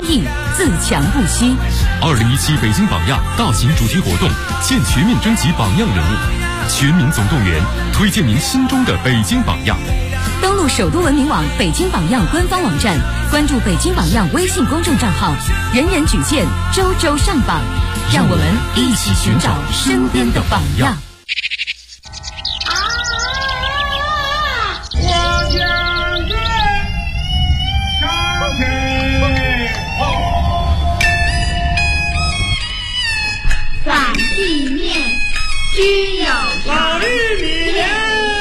益，自强不息。 2017北京榜样大型主题活动现全面征集榜样人物，全民总动员，推荐您心中的北京榜样。 登录首都文明网北京榜样官方网站，关注北京榜样微信公众账号，人人举荐，周周上榜，让我们一起寻找身边的榜样。 反地面均有老玉米莲，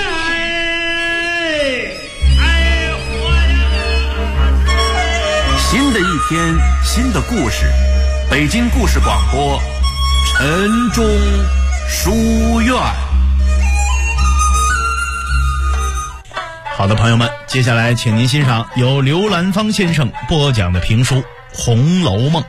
新的一天，新的故事，北京故事广播，晨钟书院。 好的，朋友们，接下来请您欣赏由刘兰芳先生播讲的评书《红楼梦》。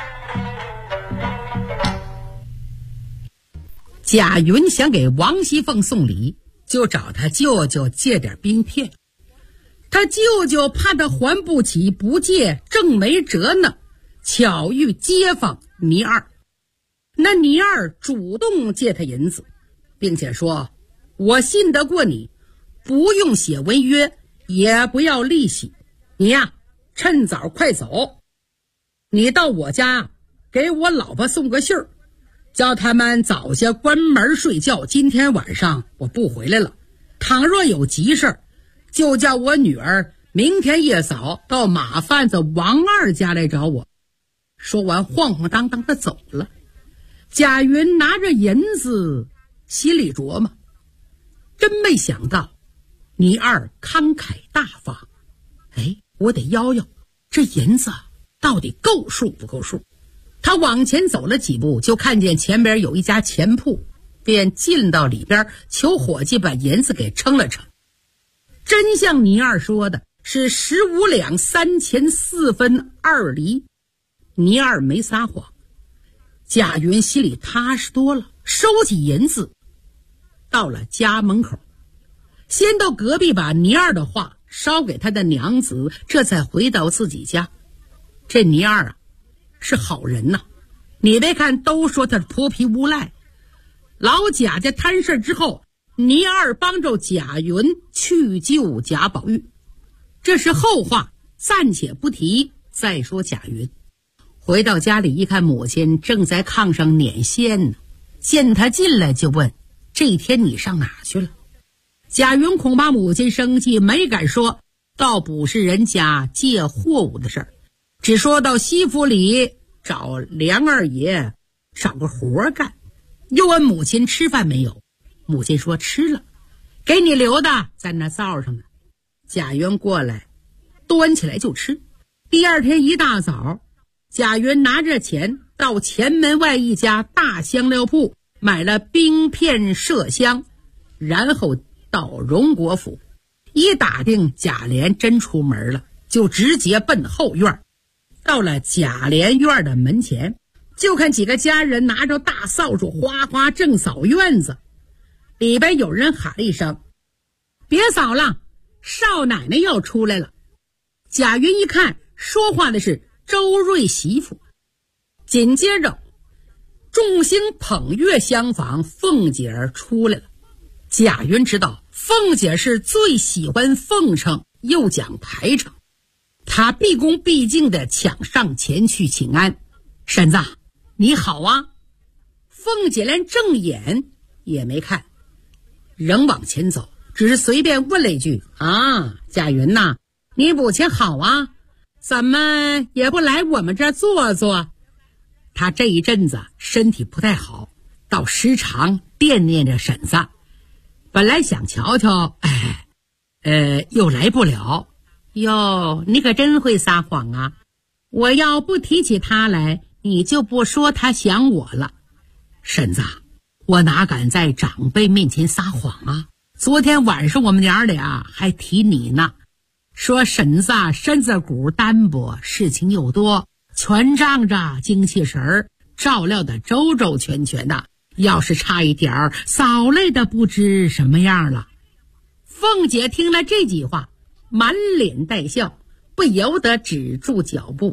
贾云想给王熙凤送礼，就找他舅舅借点冰片。他舅舅怕他还不起，不借，正没辙呢，巧遇街坊倪二。那倪二主动借他银子，并且说：我信得过你，不用写文约，也不要利息，你呀，趁早快走。你到我家给我老婆送个信儿，叫他们早些关门睡觉，今天晚上我不回来了。倘若有急事，就叫我女儿明天一早到马贩子王二家来找我。说完晃晃荡荡的走了。贾云拿着银子，心里琢磨，真没想到倪二慷慨大方。我得摇摇这银子到底够数不够数。他往前走了几步，就看见前边有一家钱铺，便进到里边，求伙计把银子给称了称。真像倪二说的，是15两3钱4分2厘。倪二没撒谎。贾云心里踏实多了，收起银子，到了家门口，先到隔壁把倪二的话捎给他的娘子，这才回到自己家。这倪二啊，是好人呐，你别看都说他是泼皮无赖。老贾家摊事之后，倪二帮着贾云去救贾宝玉，这是后话，暂且不提。再说贾云回到家里一看，母亲正在炕上捻线呢，见他进来就问：这一天你上哪去了？贾云恐怕母亲生气，没敢说，倒不是人家借货物的事儿，只说到西府里找梁二爷找个活干。又问母亲吃饭没有，母亲说吃了，给你留的在那灶上呢。贾云过来端起来就吃。第二天一大早，贾云拿着钱到前门外一家大香料铺买了冰片麝香，然后到荣国府一打听，贾琏真出门了，就直接奔后院。到了贾琏院的门前，就看几个家人拿着大扫帚哗哗正扫院子。里边有人喊了一声：别扫了，少奶奶要出来了。贾云一看，说话的是周瑞媳妇。紧接着众星捧月相访，凤姐儿出来了。贾云知道凤姐是最喜欢奉承又讲排场，他毕恭毕敬地抢上前去请安：婶子你好啊。凤姐连正眼也没看，仍往前走，只是随便问了一句：贾云呐，你母亲好啊，怎么也不来我们这儿坐坐？他这一阵子身体不太好，倒时常惦念着婶子，本来想瞧瞧，又来不了。哟，你可真会撒谎啊！我要不提起他来，你就不说他想我了。婶子，我哪敢在长辈面前撒谎啊？昨天晚上我们娘俩还提你呢，说婶子身子骨单薄，事情又多，全仗着精气神儿照料的周周全全的，要是差一点儿，扫累的不知什么样了。凤姐听了这句话，满脸带笑，不由得止住脚步。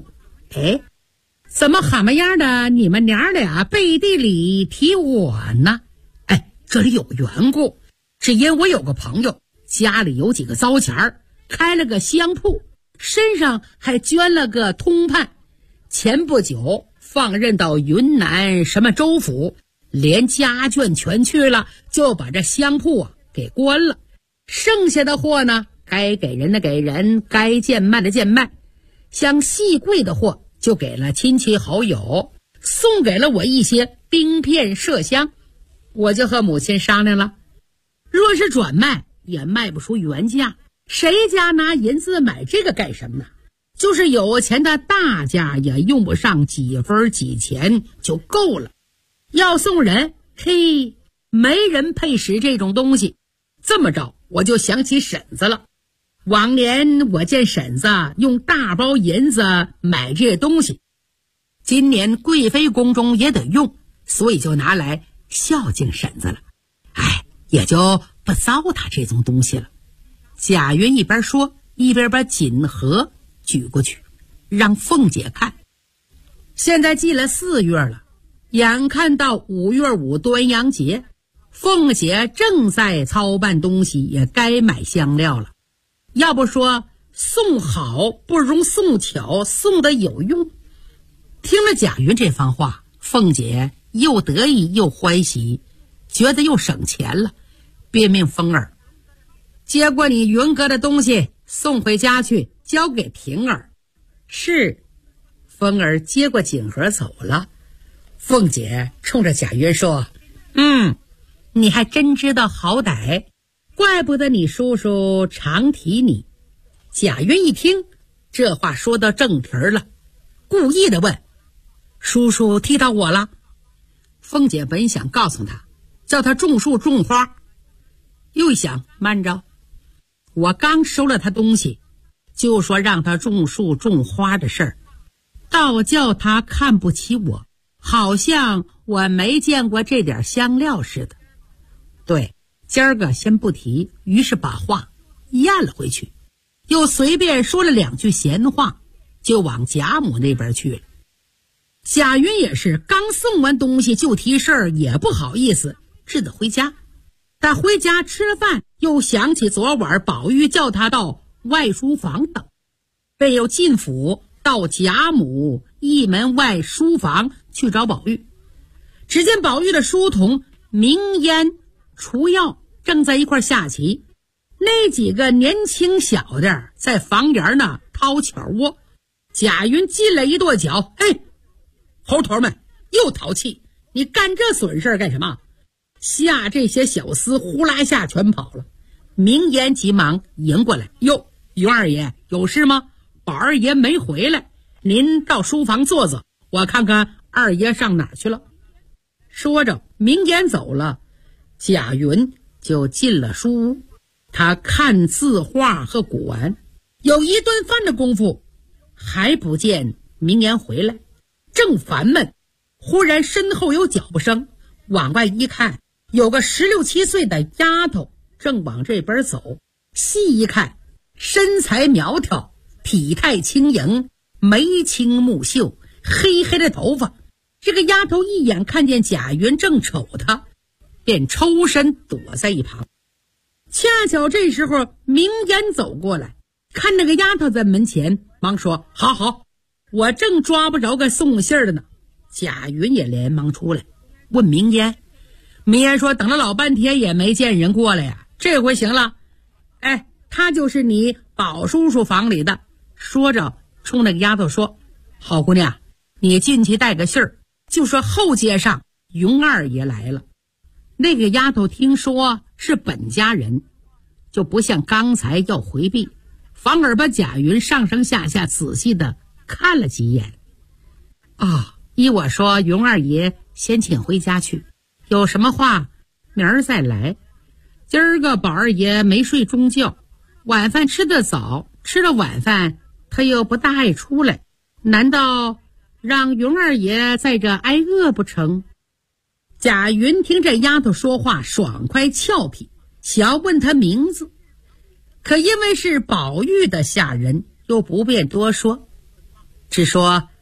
哎，怎么蛤蟆样的你们娘俩背地里提我呢？哎，这里有缘故，只因我有个朋友家里有几个糟钱儿，开了个香铺，身上还捐了个通判，前不久放任到云南什么州府，连家眷全去了，就把这香铺给关了。剩下的货呢，该给人的给人，该贱卖的贱卖，像细贵的货就给了亲戚好友，送给了我一些冰片麝香。我就和母亲商量了，若是转卖也卖不出原价，谁家拿银子买这个干什么呢？就是有钱的大家也用不上几分几钱就够了，要送人，嘿，没人配使这种东西。这么着，我就想起婶子了。往年我见婶子用大包银子买这些东西，今年贵妃宫中也得用，所以就拿来孝敬婶子了。哎，也就不糟蹋这种东西了。贾云一边说，一边把锦盒举过去，让凤姐看。现在进了4月了，眼看到5月5端阳节，凤姐正在操办东西，也该买香料了。要不说送好不容送巧，送得有用。听了贾云这番话，凤姐又得意又欢喜，觉得又省钱了，便命凤儿接过你云哥的东西送回家去，交给平儿。是。凤儿接过锦盒走了。凤姐冲着贾云说，你还真知道好歹，怪不得你叔叔常提你。贾云一听这话说到正题了，故意的问，叔叔提到我了？凤姐本想告诉他，叫他种树种花，又一想，慢着，我刚收了他东西，就说让他种树种花的事儿，倒叫他看不起我，好像我没见过这点香料似的。对，今儿个先不提，于是把话咽了回去，又随便说了2句闲话，就往贾母那边去了。贾云也是刚送完东西就提事儿，也不好意思，只得回家。但回家吃了饭，又想起昨晚宝玉叫他到外书房等，便又进府到贾母一门外书房去找宝玉。只见宝玉的书童明烟、除药正在一块下棋，那几个年轻小的在房檐那掏巧窝。贾云进来一跺脚，嘿，猴头们又淘气，你干这损事干什么？吓这些小厮呼啦一下全跑了。明烟急忙迎过来，哟，云二爷有事吗？宝二爷没回来，您到书房坐坐，我看看二爷上哪儿去了。说着明烟走了，贾云就进了书屋，他看字画和古玩，有一顿饭的功夫还不见明烟回来，正烦闷，忽然身后有脚步声，往外一看，有个16、17岁的丫头正往这边走，细一看，身材苗条，体态轻盈，眉清目秀，黑黑的头发。这个丫头一眼看见贾云正瞅她，便抽身躲在一旁。恰巧这时候明烟走过来，看那个丫头在门前，忙说，好好，我正抓不着个送信的呢。贾云也连忙出来问明烟，明烟说，等了老半天也没见人过来呀，这回行了，哎，他就是你宝叔叔房里的。说着冲那个丫头说，好姑娘，你进去带个信儿，就说后街上云二爷来了。那个丫头听说是本家人，就不像刚才要回避，反而把贾云上上下下仔细的看了几眼。依我说，云二爷先请回家去，有什么话明儿再来。今儿个宝二爷没睡中觉，晚饭吃得早，吃了晚饭他又不大爱出来，难道让云二爷在这挨饿不成？贾云听这丫头说话爽快俏皮，想要问她名字，可因为是宝玉的下人，又不便多说，只说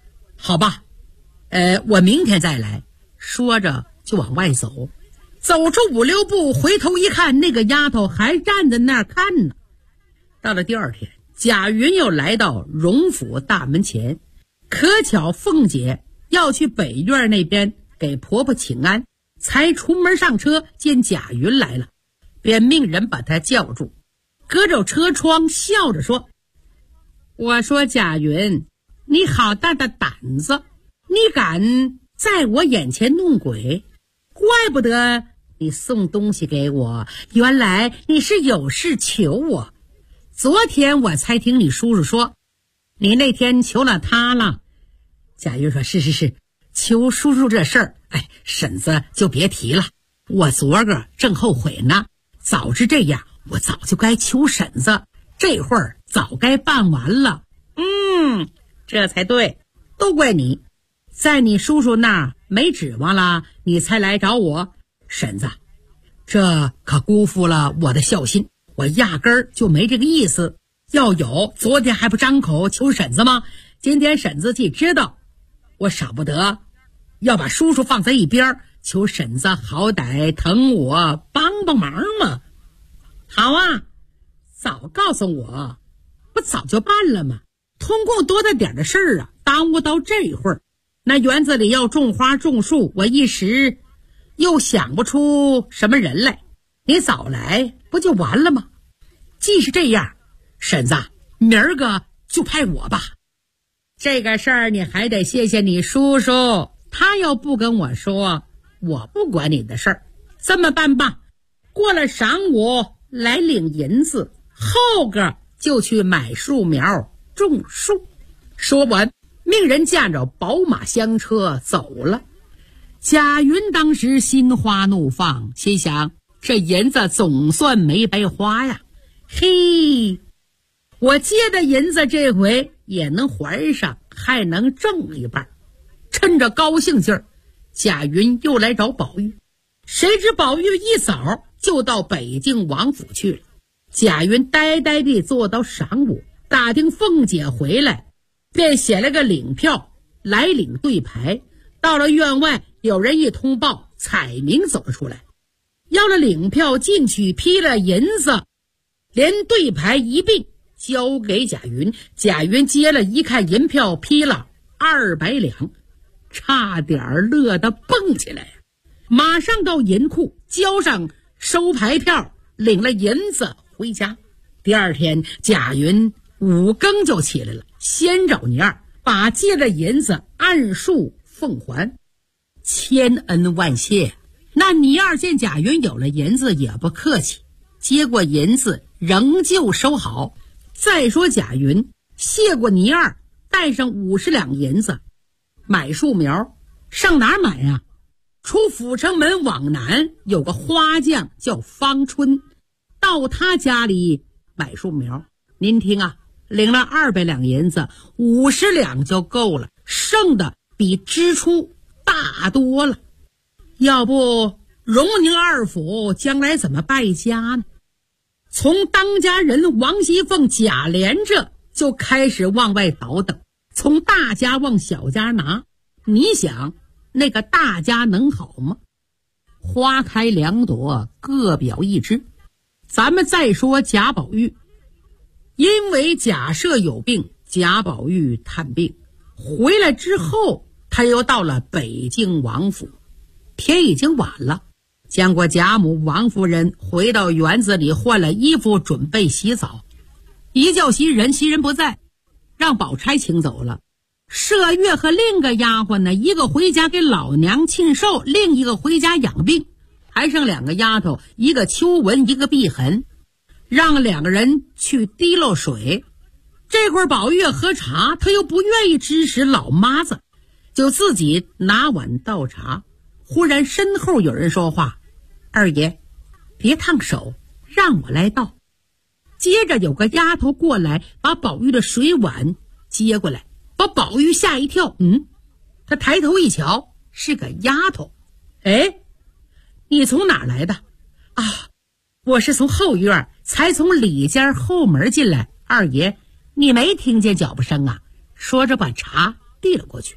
好吧，我明天再来。说着就往外走，走出5、6步，回头一看，那个丫头还站在那儿看呢。到了第二天，贾云又来到荣府大门前，可巧凤姐要去北院那边给婆婆请安，才出门上车，见贾云来了，便命人把他叫住，隔着车窗笑着说：我说贾云，你好大的胆子，你敢在我眼前弄鬼，怪不得你送东西给我，原来你是有事求我。昨天我才听你叔叔说你那天求了他了。贾云说：是，求叔叔这事儿，婶子就别提了，我昨个正后悔呢，早知这样我早就该求婶子，这会儿早该办完了。这才对，都怪你，在你叔叔那儿没指望了，你才来找我。婶子，这可辜负了我的孝心，我压根儿就没这个意思，要有昨天还不张口求婶子吗？今天婶子既知道，我少不得要把叔叔放在一边，求婶子好歹疼我，帮帮忙嘛。好啊，早告诉我，不早就办了吗？通共多大点的事儿啊，耽误到这会儿。那园子里要种花种树，我一时又想不出什么人来，你早来不就完了吗？既是这样，婶子，明儿个就派我吧。这个事儿你还得谢谢你叔叔，他要不跟我说，我不管你的事儿。这么办吧，过了晌午来领银子，后个就去买树苗种树。说完，命人驾着宝马香车走了。贾云当时心花怒放，心想这银子总算没白花呀。嘿，我借的银子这回也能还上，还能挣一半。趁着高兴劲儿，贾云又来找宝玉，谁知宝玉一早就到北静王府去了。贾云呆呆地坐到晌午，打听凤姐回来，便写了个领票来领对牌。到了院外，有人一通报，彩明走了出来，要了领票进去，批了银子，连对牌一并交给贾云。贾云接了一看，银票批了200两，差点乐得蹦起来，马上到银库交上收牌票，领了银子回家。第二天，贾云5更就起来了，先找倪二，把借的银子按数奉还，千恩万谢。那倪二见贾云有了银子也不客气，接过银子仍旧收好。再说贾云谢过倪二，带上50两银子买树苗。上哪儿买啊？出阜成门往南有个花匠叫方春，到他家里买树苗。您听啊，领了200两银子，50两就够了，剩的比支出大多了。要不荣宁二府将来怎么败家呢？从当家人王熙凤、贾琏这就开始往外倒腾，从大家往小家拿。你想那个大家能好吗？花开2朵，各表一枝。咱们再说贾宝玉，因为贾赦有病，贾宝玉探病回来之后，他又到了北静王府。天已经晚了，见过贾母、王夫人，回到园子里换了衣服，准备洗澡。一叫袭人，袭人不在，让宝钗请走了。麝月和另个丫鬟呢，一个回家给老娘庆寿，另一个回家养病，还剩2个丫头，一个秋纹，一个碧痕，让2个人去滴漏水。这会儿宝玉喝茶，他又不愿意支使老妈子，就自己拿碗倒茶。忽然身后有人说话：“二爷，别烫手，让我来倒。”接着有个丫头过来，把宝玉的水碗接过来，把宝玉吓一跳。他抬头一瞧，是个丫头。哎，你从哪儿来的？啊，我是从后院，才从里间后门进来。二爷，你没听见脚步声啊？说着把茶递了过去。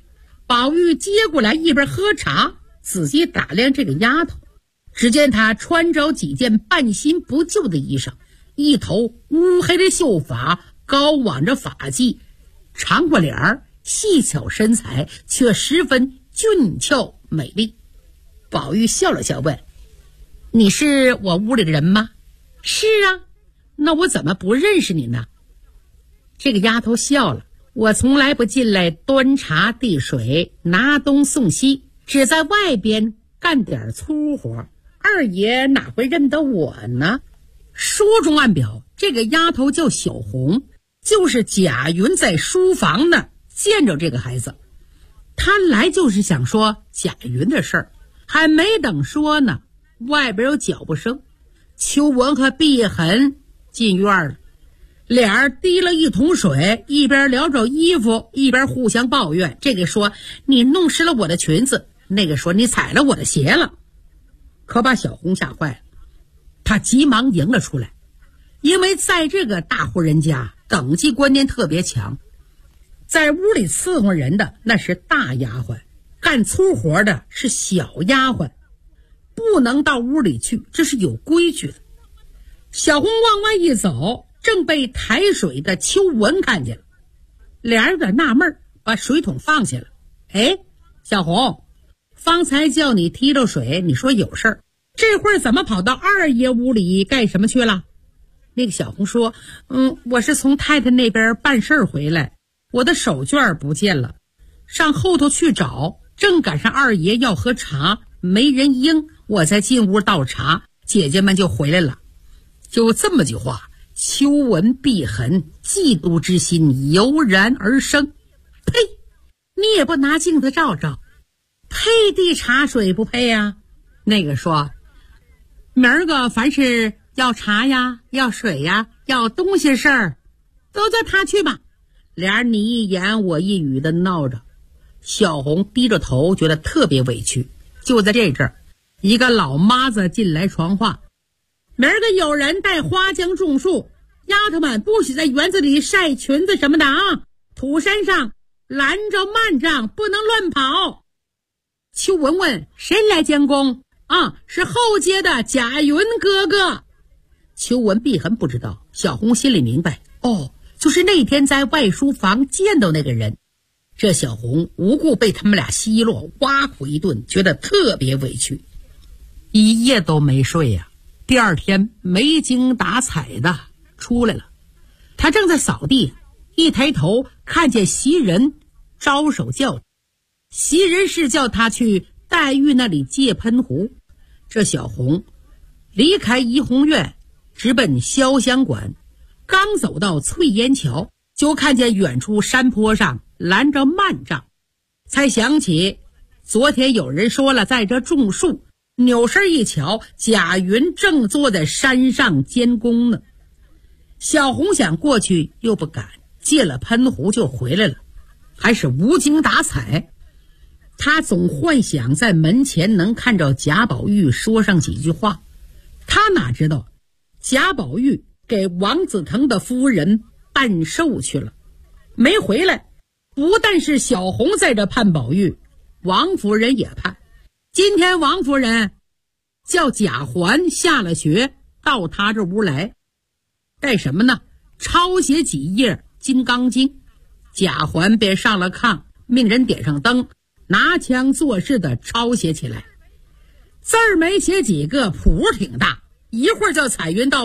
宝玉接过来一边喝茶，仔细打量这个丫头。只见她穿着几件半新不旧的衣裳，一头乌黑的秀发，高挽着发髻，长过脸儿，细巧身材却十分俊俏美丽。宝玉笑了笑问：你是我屋里的人吗？是啊。那我怎么不认识你呢？这个丫头笑了，我从来不进来端茶递水，拿东送西，只在外边干点粗活，二爷哪会认得我呢？书中暗表这个丫头叫小红，就是贾云在书房呢见着这个孩子，他来就是想说贾云的事儿，还没等说呢，外边有脚步声，秋文和碧痕进院了，俩人提了一桶水，一边聊着衣服，一边互相抱怨。这个说你弄湿了我的裙子，那个说你踩了我的鞋了，可把小红吓坏了。他急忙迎了出来，因为在这个大户人家等级观念特别强，在屋里伺候人的那是大丫鬟，干粗活的是小丫鬟，不能到屋里去，这是有规矩的。小红往外一走，正被抬水的秋文看见了，俩人有点纳闷，把水桶放下了。哎，小红，方才叫你提溜水，你说有事儿，这会儿怎么跑到二爷屋里干什么去了？那个小红说，我是从太太那边办事儿回来，我的手绢不见了，上后头去找，正赶上二爷要喝茶，没人应，我才进屋倒茶，姐姐们就回来了。就这么句话，秋文碧痕嫉妒之心油然而生。呸，你也不拿镜子照照，配递茶水不配呀？那个说，明儿个凡是要茶呀，要水呀，要东西事儿，都叫他去吧。俩人你一言我一语的闹着，小红低着头，觉得特别委屈。就在这阵儿，一个老妈子进来传话，明儿个有人带花浆种树，丫头们不许在园子里晒裙子什么的啊，土山上拦着慢着，不能乱跑。秋文问谁来监工啊？是后街的贾云哥哥。秋文碧痕不知道，小红心里明白，哦，就是那天在外书房见到那个人。这小红无故被他们俩奚落挖苦一顿，觉得特别委屈，一夜都没睡呀。第二天没精打采的出来了，他正在扫地，一抬头看见袭人招手叫，袭人是叫他去黛玉那里借喷壶。这小红离开怡红院，直奔潇湘馆，刚走到翠烟桥，就看见远处山坡上拦着慢帐，才想起昨天有人说了在这种树，扭身一瞧，贾云正坐在山上监工呢。小红想过去又不敢，借了喷壶就回来了，还是无精打采。他总幻想在门前能看着贾宝玉说上几句话，他哪知道贾宝玉给王子腾的夫人办寿去了，没回来。不但是小红在这盼宝玉，王夫人也盼。今天王夫人叫贾环下了学到他这屋来，带什么呢？抄写几页金刚经。贾环便上了炕，命人点上灯，拿腔作势的抄写起来。字儿没写几个，谱挺大，一会儿叫彩云到